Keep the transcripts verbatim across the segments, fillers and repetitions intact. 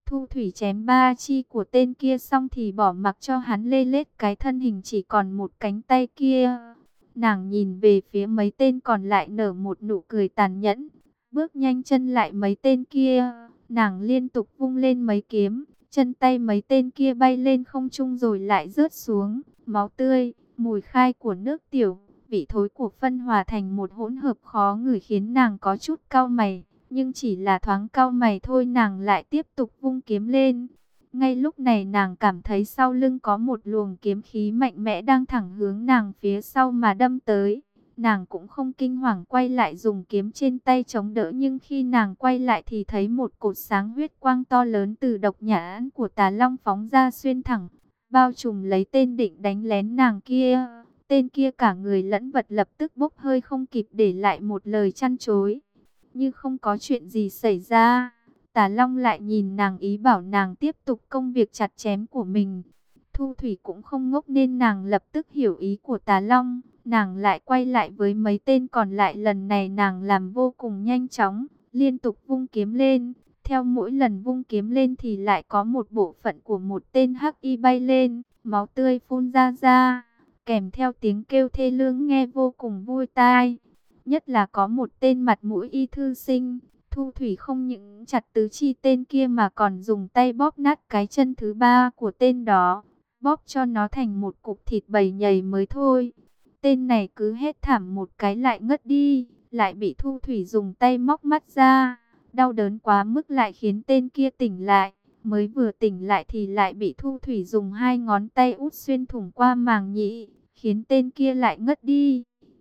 Thu thủy chém ba chi của tên kia xong thì bỏ mặc cho hắn lê lết cái thân hình chỉ còn một cánh tay kia. Nàng nhìn về phía mấy tên còn lại nở một nụ cười tàn nhẫn, bước nhanh chân lại mấy tên kia. Nàng liên tục vung lên mấy kiếm, chân tay mấy tên kia bay lên không trung rồi lại rớt xuống. Máu tươi, mùi khai của nước tiểu, vị thối của phân hòa thành một hỗn hợp khó ngửi khiến nàng có chút cau mày. Nhưng chỉ là thoáng cau mày thôi, nàng lại tiếp tục vung kiếm lên. Ngay lúc này nàng cảm thấy sau lưng có một luồng kiếm khí mạnh mẽ đang thẳng hướng nàng phía sau mà đâm tới. Nàng cũng không kinh hoàng quay lại dùng kiếm trên tay chống đỡ, nhưng khi nàng quay lại thì thấy một cột sáng huyết quang to lớn từ độc nhãn của Tà Long phóng ra xuyên thẳng, bao trùm lấy tên định đánh lén nàng kia. Tên kia cả người lẫn vật lập tức bốc hơi không kịp để lại một lời chăn chối. Như không có chuyện gì xảy ra, Tà Long lại nhìn nàng ý bảo nàng tiếp tục công việc chặt chém của mình. Thu thủy cũng không ngốc nên nàng lập tức hiểu ý của Tà Long. Nàng lại quay lại với mấy tên còn lại, lần này nàng làm vô cùng nhanh chóng, liên tục vung kiếm lên. Theo mỗi lần vung kiếm lên thì lại có một bộ phận của một tên hắc y bay lên, máu tươi phun ra ra, kèm theo tiếng kêu thê lương nghe vô cùng vui tai. Nhất là có một tên mặt mũi y thư sinh, Thu thủy không những chặt tứ chi tên kia mà còn dùng tay bóp nát cái chân thứ ba của tên đó, bóp cho nó thành một cục thịt bầy nhầy mới thôi. Tên này cứ hét thảm một cái lại ngất đi, lại bị Thu thủy dùng tay móc mắt ra. Đau đớn quá mức lại khiến tên kia tỉnh lại. Mới vừa tỉnh lại thì lại bị Thu thủy dùng hai ngón tay út xuyên thủng qua màng nhĩ, khiến tên kia lại ngất đi.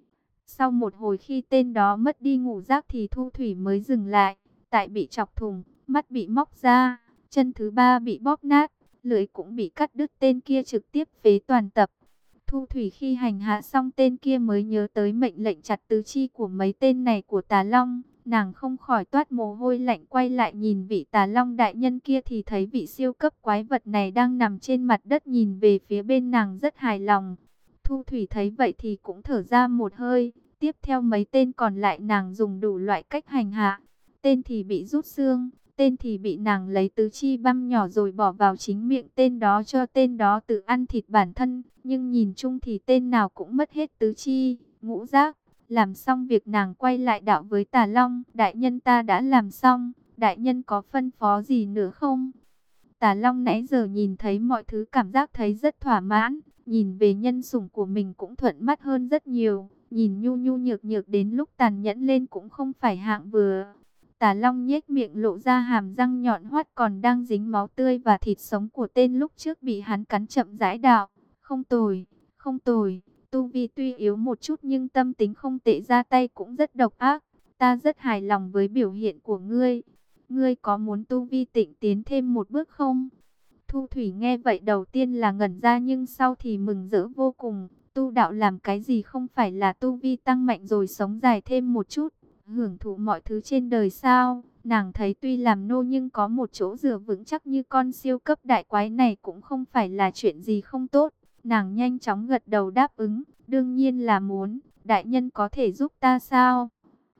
Sau một hồi khi tên đó mất đi ngủ giác thì Thu thủy mới dừng lại. Tại bị chọc thủng, mắt bị móc ra, chân thứ ba bị bóp nát, lưỡi cũng bị cắt đứt, tên kia trực tiếp phế toàn tập. Thu thủy khi hành hạ xong tên kia mới nhớ tới mệnh lệnh chặt tứ chi của mấy tên này của Tà Long. Nàng không khỏi toát mồ hôi lạnh, quay lại nhìn vị Tà Long đại nhân kia thì thấy vị siêu cấp quái vật này đang nằm trên mặt đất nhìn về phía bên nàng rất hài lòng. Thu thủy thấy vậy thì cũng thở ra một hơi. Tiếp theo mấy tên còn lại nàng dùng đủ loại cách hành hạ. Tên thì bị rút xương, tên thì bị nàng lấy tứ chi băm nhỏ rồi bỏ vào chính miệng tên đó cho tên đó tự ăn thịt bản thân. Nhưng nhìn chung thì tên nào cũng mất hết tứ chi, ngũ giác. Làm xong việc nàng quay lại đạo với Tà Long. Đại nhân, ta đã làm xong, đại nhân có phân phó gì nữa không? Tà Long nãy giờ nhìn thấy mọi thứ cảm giác thấy rất thỏa mãn. Nhìn về nhân sủng của mình cũng thuận mắt hơn rất nhiều. Nhìn nhu nhu nhược nhược đến lúc tàn nhẫn lên cũng không phải hạng vừa. Tà Long nhếch miệng lộ ra hàm răng nhọn hoắt còn đang dính máu tươi và thịt sống của tên lúc trước bị hắn cắn, chậm rãi đạo. Không tồi, không tồi. Tu vi tuy yếu một chút nhưng tâm tính không tệ, ra tay cũng rất độc ác. Ta rất hài lòng với biểu hiện của ngươi. Ngươi có muốn tu vi tịnh tiến thêm một bước không? Thu thủy nghe vậy đầu tiên là ngẩn ra nhưng sau thì mừng rỡ vô cùng. Tu đạo làm cái gì không phải là tu vi tăng mạnh rồi sống dài thêm một chút, hưởng thụ mọi thứ trên đời sao? Nàng thấy tuy làm nô nhưng có một chỗ dựa vững chắc như con siêu cấp đại quái này cũng không phải là chuyện gì không tốt. Nàng nhanh chóng gật đầu đáp ứng, đương nhiên là muốn. Đại nhân có thể giúp ta sao?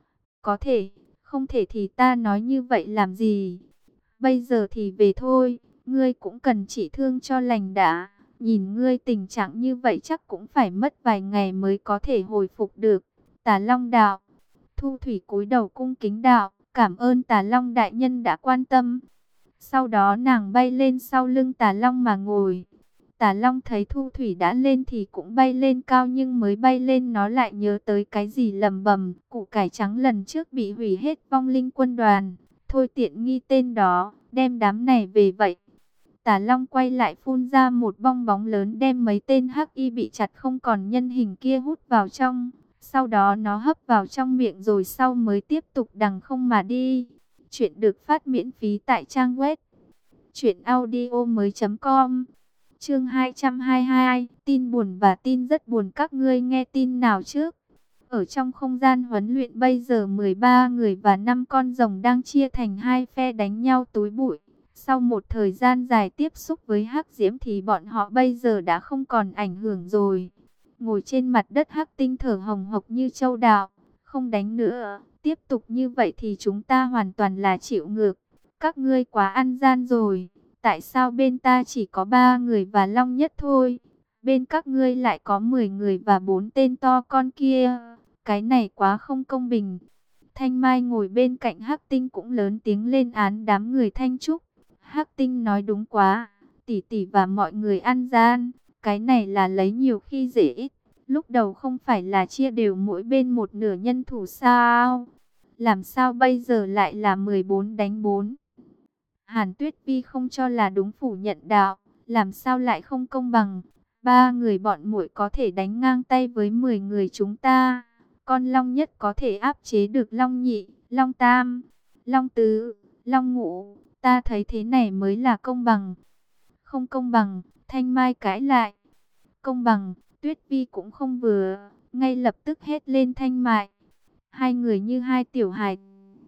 Có thể, không thể thì ta nói như vậy làm gì? Bây giờ thì về thôi, ngươi cũng cần trị thương cho lành đã. Nhìn ngươi tình trạng như vậy chắc cũng phải mất vài ngày mới có thể hồi phục được. Tà Long đạo. Thu thủy cúi đầu cung kính đạo, cảm ơn Tà Long đại nhân đã quan tâm. Sau đó nàng bay lên sau lưng Tà Long mà ngồi. Tà Long thấy Thu thủy đã lên thì cũng bay lên cao, nhưng mới bay lên nó lại nhớ tới cái gì lầm bầm. Củ cải trắng lần trước bị hủy hết vong linh quân đoàn. Thôi tiện nghi tên đó, đem đám này về vậy. Tà Long quay lại phun ra một bong bóng lớn đem mấy tên hắc y bị chặt không còn nhân hình kia hút vào trong. Sau đó nó hấp vào trong miệng rồi sau mới tiếp tục đằng không mà đi. Chuyện được phát miễn phí tại trang web truyện audio mới chấm com. Chương hai trăm hai mươi hai, tin buồn và tin rất buồn, các ngươi nghe tin nào trước? Ở trong không gian huấn luyện bây giờ mười ba người và năm con rồng đang chia thành hai phe đánh nhau túi bụi. Sau một thời gian dài tiếp xúc với hắc diễm thì bọn họ bây giờ đã không còn ảnh hưởng rồi. Ngồi trên mặt đất hắc tinh thở hồng hộc như châu đào. Không đánh nữa, tiếp tục như vậy thì chúng ta hoàn toàn là chịu ngược. Các ngươi quá ăn gian rồi. Tại sao bên ta chỉ có ba người và Long Nhất thôi? Bên các ngươi lại có mười người và bốn tên to con kia. Cái này quá không công bình. Thanh Mai ngồi bên cạnh Hắc Tinh cũng lớn tiếng lên án đám người Thanh Trúc. Hắc Tinh nói đúng quá. Tỷ tỷ và mọi người ăn gian. Cái này là lấy nhiều khi dễ ít. Lúc đầu không phải là chia đều mỗi bên một nửa nhân thủ sao? Làm sao bây giờ lại là mười bốn đánh bốn? Hàn Tuyết Vi không cho là đúng, phủ nhận đạo, làm sao lại không công bằng? Ba người bọn muội có thể đánh ngang tay với mười người chúng ta. Con Long Nhất có thể áp chế được Long Nhị, Long Tam, Long Tứ, Long Ngũ. Ta thấy thế này mới là công bằng. Không công bằng, Thanh Mai cãi lại. Công bằng, Tuyết Vi cũng không vừa, ngay lập tức hét lên Thanh Mai. Hai người như hai tiểu hài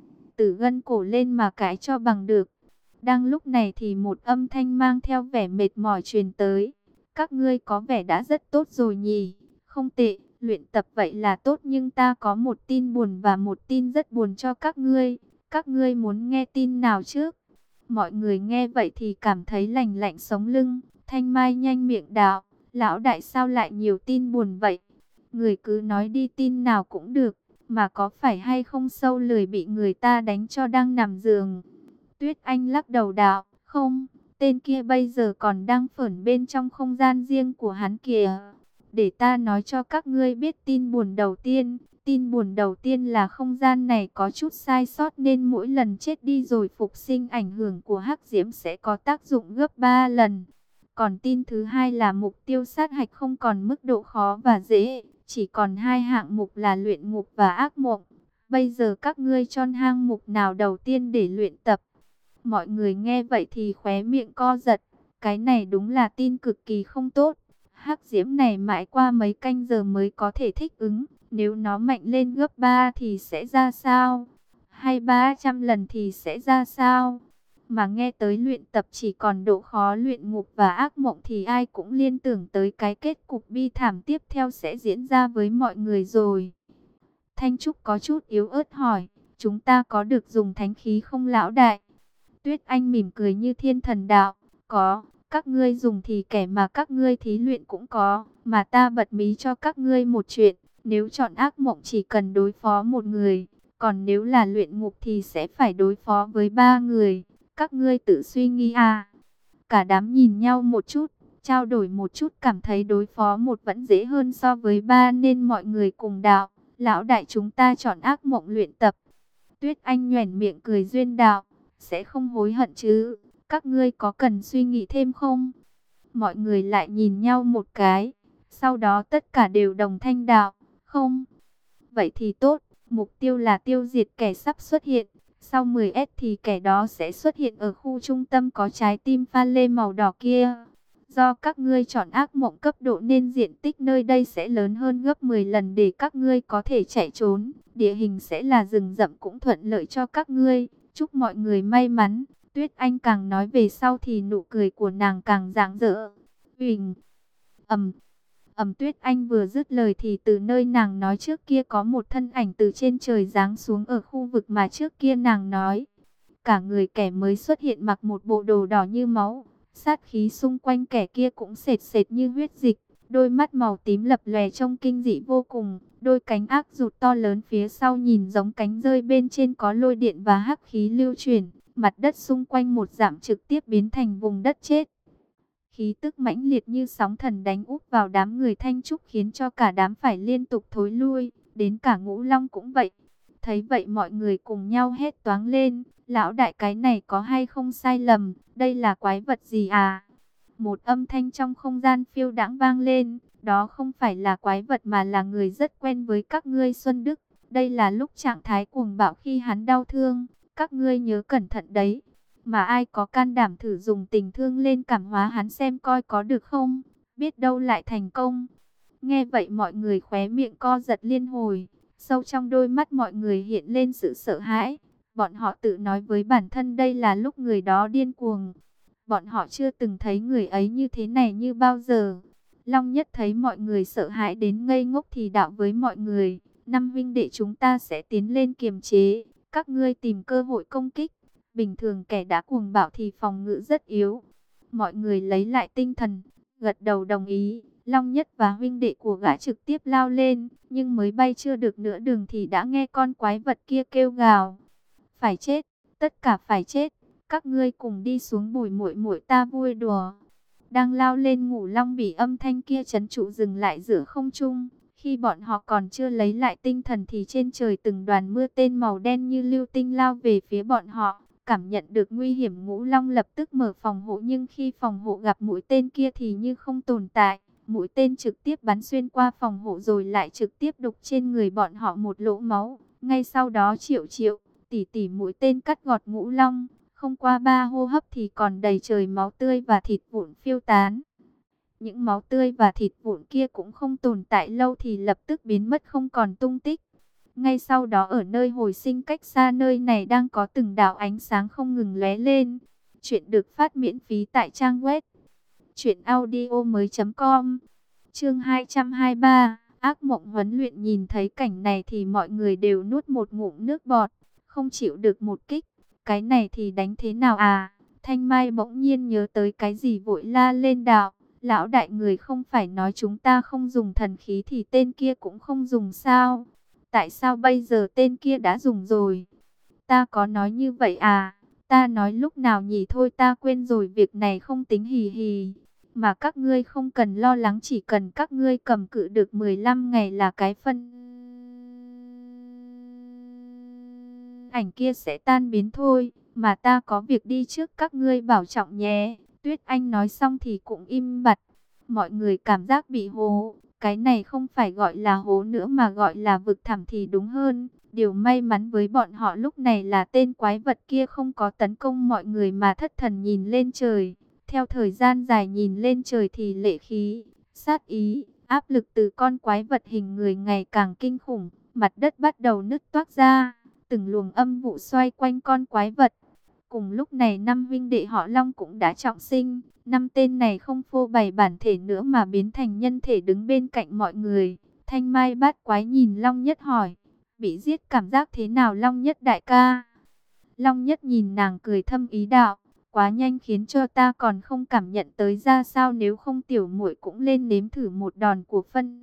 tử gân cổ lên mà cãi cho bằng được. Đang lúc này thì một âm thanh mang theo vẻ mệt mỏi truyền tới. Các ngươi có vẻ đã rất tốt rồi nhỉ? Không tệ, luyện tập vậy là tốt, nhưng ta có một tin buồn và một tin rất buồn cho các ngươi. Các ngươi muốn nghe tin nào trước? Mọi người nghe vậy thì cảm thấy lành lạnh sống lưng. Thanh Mai nhanh miệng đạo, lão đại sao lại nhiều tin buồn vậy? Người cứ nói đi, tin nào cũng được, mà có phải hay không Sâu lười bị người ta đánh cho đang nằm giường? Tuyết Anh lắc đầu đạo, không, tên kia bây giờ còn đang phởn bên trong không gian riêng của hắn kìa. Để ta nói cho các ngươi biết tin buồn đầu tiên. Tin buồn đầu tiên là không gian này có chút sai sót nên mỗi lần chết đi rồi phục sinh, ảnh hưởng của hắc diễm sẽ có tác dụng gấp ba lần. Còn tin thứ hai là mục tiêu sát hạch không còn mức độ khó và dễ, chỉ còn hai hạng mục là luyện ngục và ác mộng. Bây giờ các ngươi chọn hạng mục nào đầu tiên để luyện tập? Mọi người nghe vậy thì khóe miệng co giật. Cái này đúng là tin cực kỳ không tốt. Hắc diễm này mãi qua mấy canh giờ mới có thể thích ứng. Nếu nó mạnh lên gấp ba thì sẽ ra sao? Hay ba trăm lần thì sẽ ra sao? Mà nghe tới luyện tập chỉ còn độ khó luyện ngục và ác mộng thì ai cũng liên tưởng tới cái kết cục bi thảm tiếp theo sẽ diễn ra với mọi người rồi. Thanh Trúc có chút yếu ớt hỏi, chúng ta có được dùng thánh khí không lão đại? Tuyết Anh mỉm cười như thiên thần đạo, có, các ngươi dùng thì kẻ mà các ngươi thí luyện cũng có, mà ta bật mí cho các ngươi một chuyện, nếu chọn ác mộng chỉ cần đối phó một người, còn nếu là luyện ngục thì sẽ phải đối phó với ba người, các ngươi tự suy nghĩ à. Cả đám nhìn nhau một chút, trao đổi một chút, cảm thấy đối phó một vẫn dễ hơn so với ba nên mọi người cùng đạo, lão đại chúng ta chọn ác mộng luyện tập. Tuyết Anh nhoẻn miệng cười duyên đạo, sẽ không hối hận chứ, các ngươi có cần suy nghĩ thêm không? Mọi người lại nhìn nhau một cái, sau đó tất cả đều đồng thanh đạo, không. Vậy thì tốt, mục tiêu là tiêu diệt kẻ sắp xuất hiện, sau mười S thì kẻ đó sẽ xuất hiện ở khu trung tâm có trái tim pha lê màu đỏ kia. Do các ngươi chọn ác mộng cấp độ nên diện tích nơi đây sẽ lớn hơn gấp mười lần để các ngươi có thể chạy trốn, địa hình sẽ là rừng rậm cũng thuận lợi cho các ngươi. Chúc mọi người may mắn. Tuyết Anh càng nói về sau thì nụ cười của nàng càng rạng rỡ. Huỳnh, ầm, ầm. Tuyết Anh vừa dứt lời thì từ nơi nàng nói trước kia có một thân ảnh từ trên trời giáng xuống ở khu vực mà trước kia nàng nói. Cả người kẻ mới xuất hiện mặc một bộ đồ đỏ như máu, sát khí xung quanh kẻ kia cũng sệt sệt như huyết dịch. Đôi mắt màu tím lập lòe trông kinh dị vô cùng, đôi cánh ác rụt to lớn phía sau nhìn giống cánh rơi, bên trên có lôi điện và hắc khí lưu chuyển, mặt đất xung quanh một dặm trực tiếp biến thành vùng đất chết. Khí tức mãnh liệt như sóng thần đánh úp vào đám người Thanh Trúc khiến cho cả đám phải liên tục thối lui, đến cả Ngũ Long cũng vậy. Thấy vậy mọi người cùng nhau hét toáng lên, lão đại cái này có hay không sai lầm, đây là quái vật gì à? Một âm thanh trong không gian phiêu đãng vang lên, đó không phải là quái vật mà là người rất quen với các ngươi Xuân Đức. Đây là lúc trạng thái cuồng bạo khi hắn đau thương, các ngươi nhớ cẩn thận đấy. Mà ai có can đảm thử dùng tình thương lên cảm hóa hắn xem coi có được không, biết đâu lại thành công. Nghe vậy mọi người khóe miệng co giật liên hồi, sâu trong đôi mắt mọi người hiện lên sự sợ hãi. Bọn họ tự nói với bản thân đây là lúc người đó điên cuồng. Bọn họ chưa từng thấy người ấy như thế này như bao giờ. Long Nhất thấy mọi người sợ hãi đến ngây ngốc thì đạo với mọi người, năm huynh đệ chúng ta sẽ tiến lên kiềm chế, các ngươi tìm cơ hội công kích. Bình thường kẻ đã cuồng bạo thì phòng ngự rất yếu. Mọi người lấy lại tinh thần, gật đầu đồng ý. Long Nhất và huynh đệ của gã trực tiếp lao lên, nhưng mới bay chưa được nửa đường thì đã nghe con quái vật kia kêu gào. Phải chết, tất cả phải chết, các ngươi cùng đi xuống bùi muội muội ta vui đùa. Đang lao lên, Ngũ Long bị âm thanh kia trấn trụ dừng lại giữa không trung. Khi bọn họ còn chưa lấy lại tinh thần thì trên trời từng đoàn mưa tên màu đen như lưu tinh lao về phía bọn họ. Cảm nhận được nguy hiểm, Ngũ Long lập tức mở phòng hộ, nhưng khi phòng hộ gặp mũi tên kia thì như không tồn tại. Mũi tên trực tiếp bắn xuyên qua phòng hộ rồi lại trực tiếp đục trên người bọn họ một lỗ máu. Ngay sau đó Triệu Triệu, tỷ tỷ mũi tên cắt gọt Ngũ Long. Không qua ba hô hấp thì còn đầy trời máu tươi và thịt vụn phiêu tán. Những máu tươi và thịt vụn kia cũng không tồn tại lâu thì lập tức biến mất không còn tung tích. Ngay sau đó ở nơi hồi sinh cách xa nơi này đang có từng đạo ánh sáng không ngừng lóe lên. Chuyện được phát miễn phí tại trang web truyện audio mới chấm com. Chương hai trăm hai mươi ba, ác mộng huấn luyện. Nhìn thấy cảnh này thì mọi người đều nuốt một ngụm nước bọt, không chịu được một kích. Cái này thì đánh thế nào à? Thanh Mai bỗng nhiên nhớ tới cái gì vội la lên, đạo: lão đại, người không phải nói chúng ta không dùng thần khí thì tên kia cũng không dùng sao? Tại sao bây giờ tên kia đã dùng rồi? Ta có nói như vậy à? Ta nói lúc nào nhỉ? Thôi ta quên rồi, việc này không tính, hì hì. Mà các ngươi không cần lo lắng, chỉ cần các ngươi cầm cự được mười lăm ngày là cái phân ảnh kia sẽ tan biến thôi. Mà ta có việc đi trước, các ngươi bảo trọng nhé. Tuyết Anh nói xong thì cũng im bặt. Mọi người cảm giác bị hố. Cái này không phải gọi là hố nữa mà gọi là vực thẳm thì đúng hơn. Điều may mắn với bọn họ lúc này là tên quái vật kia không có tấn công mọi người mà thất thần nhìn lên trời. Theo thời gian dài nhìn lên trời thì lệ khí, sát ý, áp lực từ con quái vật hình người ngày càng kinh khủng. Mặt đất bắt đầu nứt toác ra, từng luồng âm vụ xoay quanh con quái vật. Cùng lúc này năm huynh đệ họ Long cũng đã trọng sinh. Năm tên này không phô bày bản thể nữa mà biến thành nhân thể đứng bên cạnh mọi người. Thanh Mai bát quái nhìn Long Nhất hỏi: bị giết cảm giác thế nào Long Nhất đại ca? Long Nhất nhìn nàng cười thâm ý, đạo: quá nhanh khiến cho ta còn không cảm nhận tới ra sao, nếu không tiểu muội cũng lên nếm thử một đòn của phân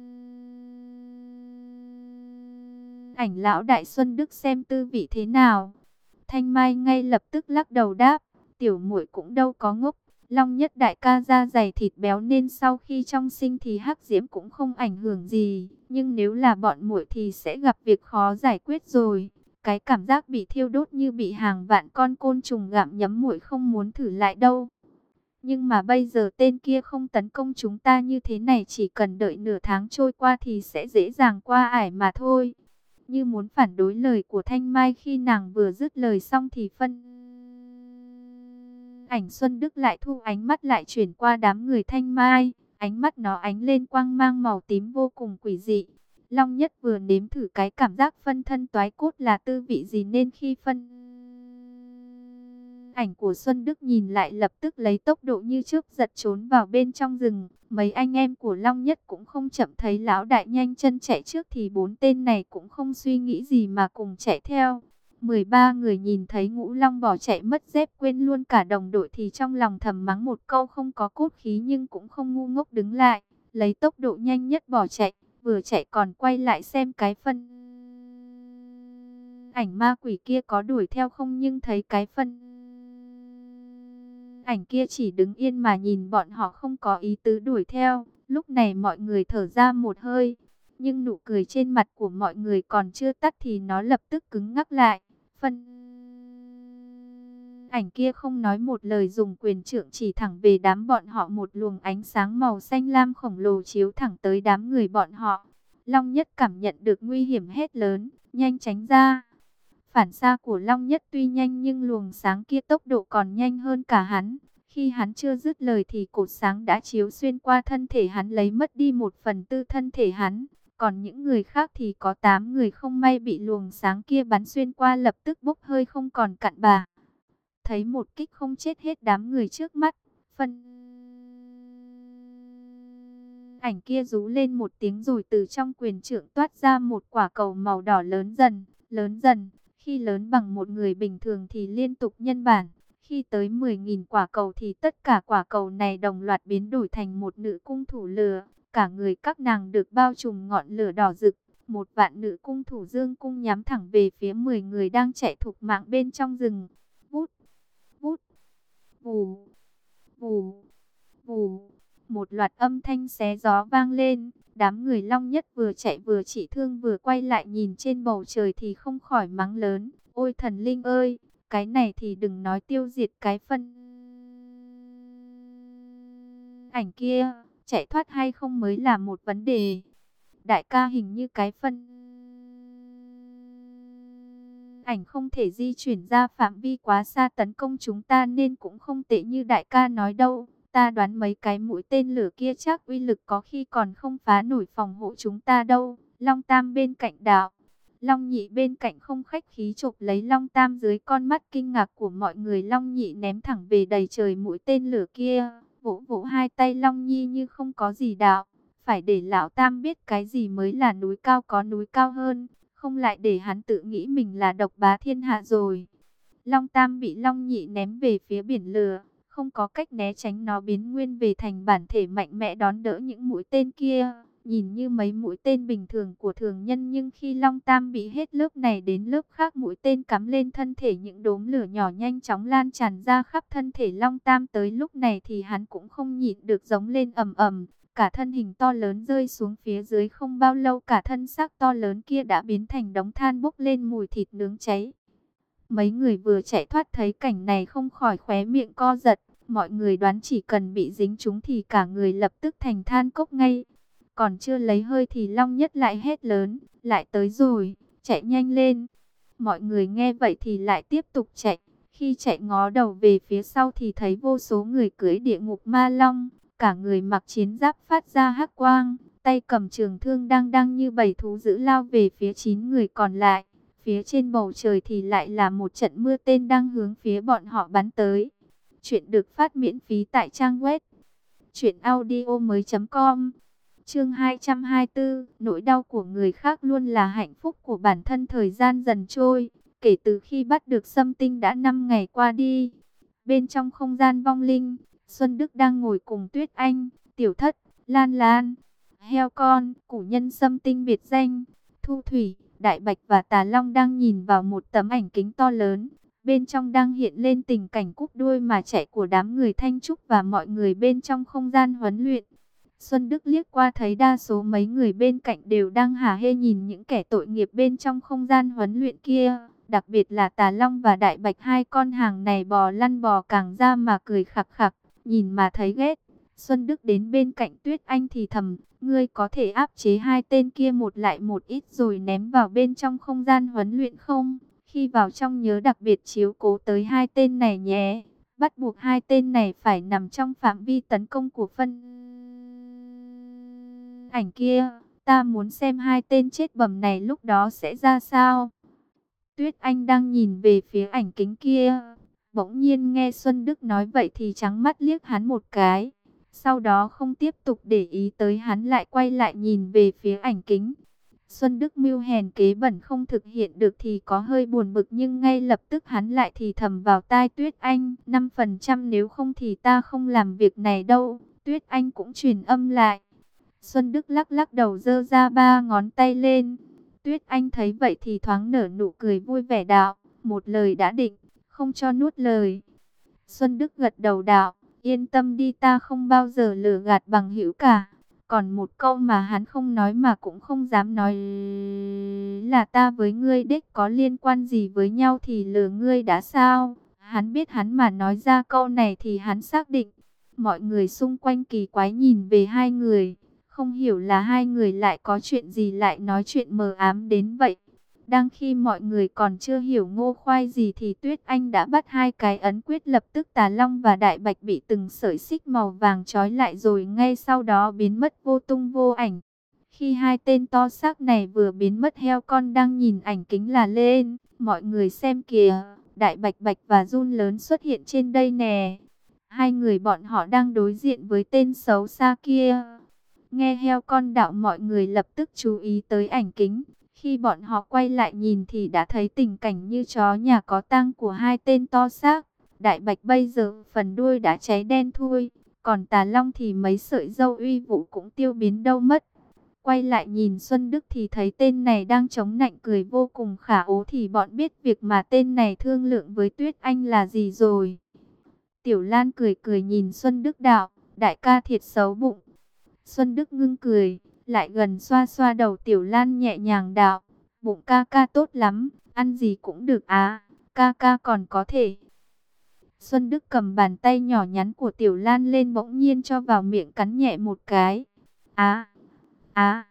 ảnh lão đại Xuân Đức xem tư vị thế nào. Thanh Mai ngay lập tức lắc đầu đáp: tiểu muội cũng đâu có ngốc. Long Nhất đại ca da dày thịt béo nên sau khi trong sinh thì hắc diễm cũng không ảnh hưởng gì, nhưng nếu là bọn muội thì sẽ gặp việc khó giải quyết rồi. Cái cảm giác bị thiêu đốt như bị hàng vạn con côn trùng gặm nhấm, muội không muốn thử lại đâu. Nhưng mà bây giờ tên kia không tấn công chúng ta như thế này, chỉ cần đợi nửa tháng trôi qua thì sẽ dễ dàng qua ải mà thôi. Như muốn phản đối lời của Thanh Mai, khi nàng vừa dứt lời xong thì phân ảnh Xuân Đức lại thu ánh mắt lại chuyển qua đám người Thanh Mai. Ánh mắt nó ánh lên quang mang màu tím vô cùng quỷ dị. Long Nhất vừa nếm thử cái cảm giác phân thân toái cốt là tư vị gì nên khi phân ảnh của Xuân Đức nhìn lại lập tức lấy tốc độ như chớp giật trốn vào bên trong rừng. Mấy anh em của Long Nhất cũng không chậm, thấy lão đại nhanh chân chạy trước thì bốn tên này cũng không suy nghĩ gì mà cùng chạy theo. mười ba người nhìn thấy Ngũ Long bỏ chạy mất dép, quên luôn cả đồng đội thì trong lòng thầm mắng một câu không có cốt khí, nhưng cũng không ngu ngốc đứng lại, lấy tốc độ nhanh nhất bỏ chạy. Vừa chạy còn quay lại xem cái phân ảnh ma quỷ kia có đuổi theo không, nhưng thấy cái phân ảnh kia chỉ đứng yên mà nhìn bọn họ, không có ý tứ đuổi theo. Lúc này mọi người thở ra một hơi, nhưng nụ cười trên mặt của mọi người còn chưa tắt thì nó lập tức cứng ngắc lại. Phân ảnh kia không nói một lời, dùng quyền trượng chỉ thẳng về đám bọn họ, một luồng ánh sáng màu xanh lam khổng lồ chiếu thẳng tới đám người bọn họ. Long Nhất cảm nhận được nguy hiểm hét lớn: nhanh tránh ra! Phản xạ của Long Nhất tuy nhanh nhưng luồng sáng kia tốc độ còn nhanh hơn cả hắn. Khi hắn chưa dứt lời thì cột sáng đã chiếu xuyên qua thân thể hắn, lấy mất đi một phần tư thân thể hắn. Còn những người khác thì có tám người không may bị luồng sáng kia bắn xuyên qua, lập tức bốc hơi không còn cặn bã. Thấy một kích không chết hết đám người trước mắt, phân ảnh kia rú lên một tiếng rồi từ trong quyền trượng toát ra một quả cầu màu đỏ lớn dần, lớn dần. Khi lớn bằng một người bình thường thì liên tục nhân bản. Khi tới mười nghìn quả cầu thì tất cả quả cầu này đồng loạt biến đổi thành một nữ cung thủ lửa. Cả người các nàng được bao trùm ngọn lửa đỏ rực. Một vạn nữ cung thủ dương cung nhắm thẳng về phía mười người đang chạy thục mạng bên trong rừng. Vút, vút, vù, vù, vù. Một loạt âm thanh xé gió vang lên. Đám người Long Nhất vừa chạy vừa chỉ thương vừa quay lại nhìn trên bầu trời thì không khỏi mắng lớn. Ôi thần linh ơi, cái này thì đừng nói tiêu diệt cái phân ảnh kia, chạy thoát hay không mới là một vấn đề. Đại ca, hình như cái phân ảnh không thể di chuyển ra phạm vi quá xa tấn công chúng ta nên cũng không tệ như đại ca nói đâu. Ta đoán mấy cái mũi tên lửa kia chắc uy lực có khi còn không phá nổi phòng hộ chúng ta đâu. Long Tam bên cạnh đạo. Long Nhị bên cạnh không khách khí chộp lấy Long Tam dưới con mắt kinh ngạc của mọi người. Long Nhị ném thẳng về đầy trời mũi tên lửa kia. Vỗ vỗ hai tay Long Nhi như không có gì đạo. Phải để lão Tam biết cái gì mới là núi cao có núi cao hơn. Không lại để hắn tự nghĩ mình là độc bá thiên hạ rồi. Long Tam bị Long Nhị ném về phía biển lửa. Không có cách né tránh, nó biến nguyên về thành bản thể mạnh mẽ đón đỡ những mũi tên kia. Nhìn như mấy mũi tên bình thường của thường nhân, nhưng khi Long Tam bị hết lớp này đến lớp khác, mũi tên cắm lên thân thể những đốm lửa nhỏ nhanh chóng lan tràn ra khắp thân thể Long Tam. Tới lúc này thì hắn cũng không nhịn được giống lên ầm ầm. Cả thân hình to lớn rơi xuống phía dưới, không bao lâu cả thân xác to lớn kia đã biến thành đống than bốc lên mùi thịt nướng cháy. Mấy người vừa chạy thoát thấy cảnh này không khỏi khóe miệng co giật. Mọi người đoán chỉ cần bị dính chúng thì cả người lập tức thành than cốc ngay. Còn chưa lấy hơi thì Long Nhất lại hét lớn, lại tới rồi, chạy nhanh lên. Mọi người nghe vậy thì lại tiếp tục chạy. Khi chạy ngó đầu về phía sau thì thấy vô số người cưỡi địa ngục ma long. Cả người mặc chiến giáp phát ra hắc quang, tay cầm trường thương đang đang như bầy thú dữ lao về phía chín người còn lại. Phía trên bầu trời thì lại là một trận mưa tên đang hướng phía bọn họ bắn tới. Chuyện được phát miễn phí tại trang web truyện audio mới chấm com. Chương hai trăm hai mươi tư, nỗi đau của người khác luôn là hạnh phúc của bản thân. Thời gian dần trôi, kể từ khi bắt được Sâm Tinh đã năm ngày qua đi. Bên trong không gian vong linh, Xuân Đức đang ngồi cùng Tuyết Anh, Tiểu Thất, Lan Lan, Heo Con, củ nhân Sâm Tinh biệt danh, Thu Thủy, Đại Bạch và Tà Long đang nhìn vào một tấm ảnh kính to lớn. Bên trong đang hiện lên tình cảnh cúp đuôi mà chạy của đám người Thanh Trúc và mọi người bên trong không gian huấn luyện. Xuân Đức liếc qua thấy đa số mấy người bên cạnh đều đang hả hê nhìn những kẻ tội nghiệp bên trong không gian huấn luyện kia. Đặc biệt là Tà Long và Đại Bạch, hai con hàng này bò lăn bò càng ra mà cười khặc khặc, nhìn mà thấy ghét. Xuân Đức đến bên cạnh Tuyết Anh thì thầm, ngươi có thể áp chế hai tên kia một lại một ít rồi ném vào bên trong không gian huấn luyện không? Khi vào trong nhớ đặc biệt chiếu cố tới hai tên này nhé. Bắt buộc hai tên này phải nằm trong phạm vi tấn công của phân ảnh kia. Ta muốn xem hai tên chết bầm này lúc đó sẽ ra sao. Tuyết Anh đang nhìn về phía ảnh kính kia. Bỗng nhiên nghe Xuân Đức nói vậy thì trắng mắt liếc hắn một cái. Sau đó không tiếp tục để ý tới hắn, lại quay lại nhìn về phía ảnh kính. Xuân Đức mưu hèn kế bẩn không thực hiện được thì có hơi buồn bực, nhưng ngay lập tức hắn lại thì thầm vào tai Tuyết Anh, năm phần trăm nếu không thì ta không làm việc này đâu. Tuyết Anh cũng truyền âm lại. Xuân Đức lắc lắc đầu giơ ra ba ngón tay lên. Tuyết Anh thấy vậy thì thoáng nở nụ cười vui vẻ đạo, một lời đã định, không cho nuốt lời. Xuân Đức gật đầu đạo, yên tâm đi, ta không bao giờ lừa gạt bằng hữu cả. Còn một câu mà hắn không nói mà cũng không dám nói là ta với ngươi đích có liên quan gì với nhau thì lừa ngươi đã sao? Hắn biết hắn mà nói ra câu này thì hắn xác định. Mọi người xung quanh kỳ quái nhìn về hai người, không hiểu là hai người lại có chuyện gì lại nói chuyện mờ ám đến vậy. Đang khi mọi người còn chưa hiểu ngô khoai gì thì Tuyết Anh đã bắt hai cái ấn quyết, lập tức Tà Long và Đại Bạch bị từng sợi xích màu vàng trói lại rồi ngay sau đó biến mất vô tung vô ảnh. Khi hai tên to xác này vừa biến mất, Heo Con đang nhìn ảnh kính là lên, mọi người xem kìa, Đại Bạch Bạch và Jun lớn xuất hiện trên đây nè. Hai người bọn họ đang đối diện với tên xấu xa kia. Nghe Heo Con đạo mọi người lập tức chú ý tới ảnh kính. Khi bọn họ quay lại nhìn thì đã thấy tình cảnh như chó nhà có tang của hai tên to xác. Đại bạch bây giờ phần đuôi đã cháy đen thui, còn tà long thì mấy sợi râu uy vũ cũng tiêu biến đâu mất. Quay lại nhìn Xuân Đức thì thấy tên này đang chống nạnh cười vô cùng khả ố, thì bọn biết việc mà tên này thương lượng với Tuyết Anh là gì rồi. Tiểu Lan cười cười nhìn Xuân Đức đạo, đại ca thiệt xấu bụng. Xuân Đức ngưng cười, lại gần xoa xoa đầu Tiểu Lan nhẹ nhàng đạo, bụng ca ca tốt lắm, ăn gì cũng được á, ca ca còn có thể. Xuân Đức cầm bàn tay nhỏ nhắn của Tiểu Lan lên bỗng nhiên cho vào miệng cắn nhẹ một cái. Á, á,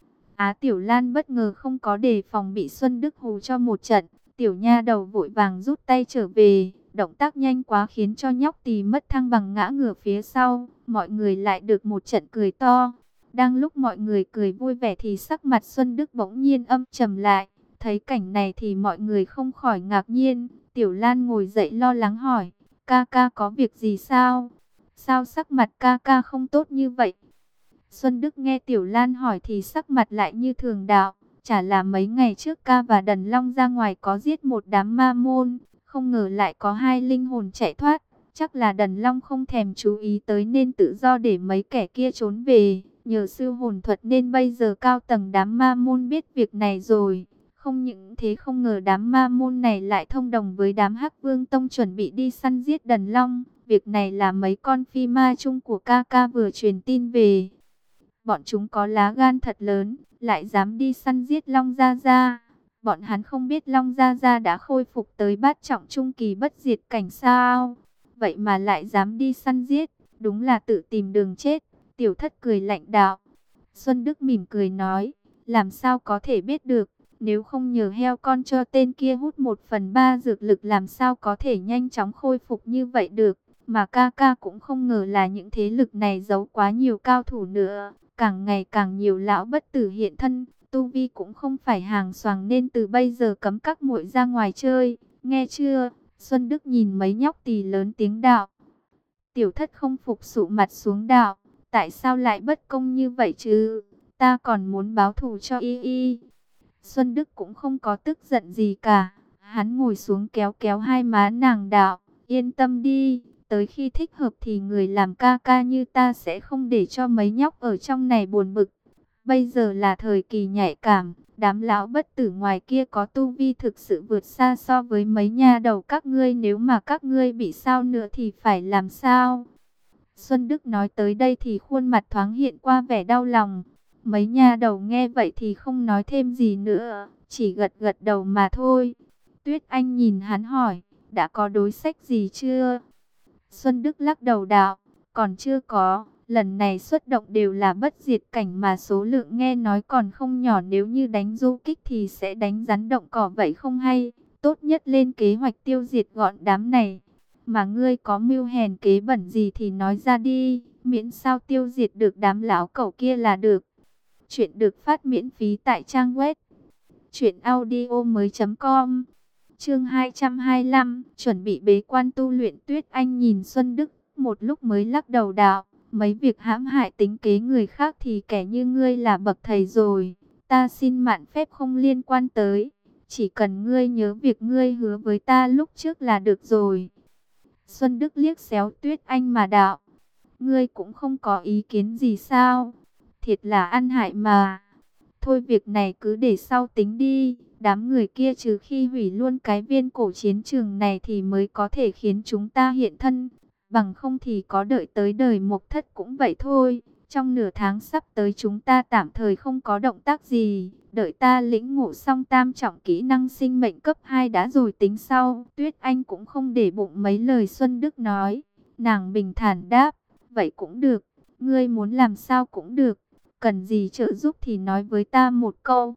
á Tiểu Lan bất ngờ không có đề phòng bị Xuân Đức hù cho một trận. Tiểu nha đầu vội vàng rút tay trở về, động tác nhanh quá khiến cho nhóc tì mất thăng bằng ngã ngửa phía sau. Mọi người lại được một trận cười to. Đang lúc mọi người cười vui vẻ thì sắc mặt Xuân Đức bỗng nhiên âm trầm lại. Thấy cảnh này thì mọi người không khỏi ngạc nhiên. Tiểu Lan ngồi dậy lo lắng hỏi, ca ca có việc gì sao? Sao sắc mặt ca ca không tốt như vậy? Xuân Đức nghe Tiểu Lan hỏi thì sắc mặt lại như thường đạo, chả là mấy ngày trước ca và Đần Long ra ngoài có giết một đám ma môn, không ngờ lại có hai linh hồn chạy thoát. Chắc là Đần Long không thèm chú ý tới nên tự do để mấy kẻ kia trốn về. Nhờ sư hồn thuật nên bây giờ cao tầng đám ma môn biết việc này rồi. Không những thế, không ngờ đám ma môn này lại thông đồng với đám Hắc Vương Tông chuẩn bị đi săn giết Đần Long. Việc này là mấy con phi ma chung của ca ca vừa truyền tin về. Bọn chúng có lá gan thật lớn, lại dám đi săn giết Long Gia Gia. Bọn hắn không biết Long Gia Gia đã khôi phục tới bát trọng trung kỳ bất diệt cảnh sao. Vậy mà lại dám đi săn giết, đúng là tự tìm đường chết. Tiểu Thất cười lạnh đạo. Xuân Đức mỉm cười nói, làm sao có thể biết được, nếu không nhờ heo con cho tên kia hút một phần ba dược lực làm sao có thể nhanh chóng khôi phục như vậy được. Mà ca ca cũng không ngờ là những thế lực này giấu quá nhiều cao thủ nữa. Càng ngày càng nhiều lão bất tử hiện thân, tu vi cũng không phải hàng xoàng nên từ bây giờ cấm các muội ra ngoài chơi, nghe chưa? Xuân Đức nhìn mấy nhóc tỳ lớn tiếng đạo. Tiểu Thất không phục sụ mặt xuống đạo, tại sao lại bất công như vậy chứ? Ta còn muốn báo thù cho y y. Xuân Đức cũng không có tức giận gì cả, hắn ngồi xuống kéo kéo hai má nàng đạo, yên tâm đi. Tới khi thích hợp thì người làm ca ca như ta sẽ không để cho mấy nhóc ở trong này buồn bực. Bây giờ là thời kỳ nhạy cảm, đám lão bất tử ngoài kia có tu vi thực sự vượt xa so với mấy nha đầu các ngươi. Nếu mà các ngươi bị sao nữa thì phải làm sao? Xuân Đức nói tới đây thì khuôn mặt thoáng hiện qua vẻ đau lòng. Mấy nha đầu nghe vậy thì không nói thêm gì nữa, chỉ gật gật đầu mà thôi. Tuyết Anh nhìn hắn hỏi, đã có đối sách gì chưa? Xuân Đức lắc đầu đạo, còn chưa có, lần này xuất động đều là bất diệt cảnh mà số lượng nghe nói còn không nhỏ, nếu như đánh du kích thì sẽ đánh rắn động cỏ vậy không hay, tốt nhất lên kế hoạch tiêu diệt gọn đám này. Mà ngươi có mưu hèn kế bẩn gì thì nói ra đi, miễn sao tiêu diệt được đám lão cẩu kia là được. Chuyện được phát miễn phí tại trang web truyện audio mới chấm com. Chương hai trăm hai mươi lăm, chuẩn bị bế quan tu luyện. Tuyết Anh nhìn Xuân Đức, một lúc mới lắc đầu đạo, mấy việc hãm hại tính kế người khác thì kẻ như ngươi là bậc thầy rồi, ta xin mạn phép không liên quan tới, chỉ cần ngươi nhớ việc ngươi hứa với ta lúc trước là được rồi. Xuân Đức liếc xéo Tuyết Anh mà đạo, ngươi cũng không có ý kiến gì sao? Thiệt là ăn hại mà. Thôi việc này cứ để sau tính đi. Đám người kia trừ khi hủy luôn cái viên cổ chiến trường này thì mới có thể khiến chúng ta hiện thân. Bằng không thì có đợi tới đời Mộc Thất cũng vậy thôi. Trong nửa tháng sắp tới chúng ta tạm thời không có động tác gì. Đợi ta lĩnh ngộ xong tam trọng kỹ năng sinh mệnh cấp hai đã rồi tính sau. Tuyết Anh cũng không để bụng mấy lời Xuân Đức nói. Nàng bình thản đáp, vậy cũng được. Ngươi muốn làm sao cũng được. Cần gì trợ giúp thì nói với ta một câu.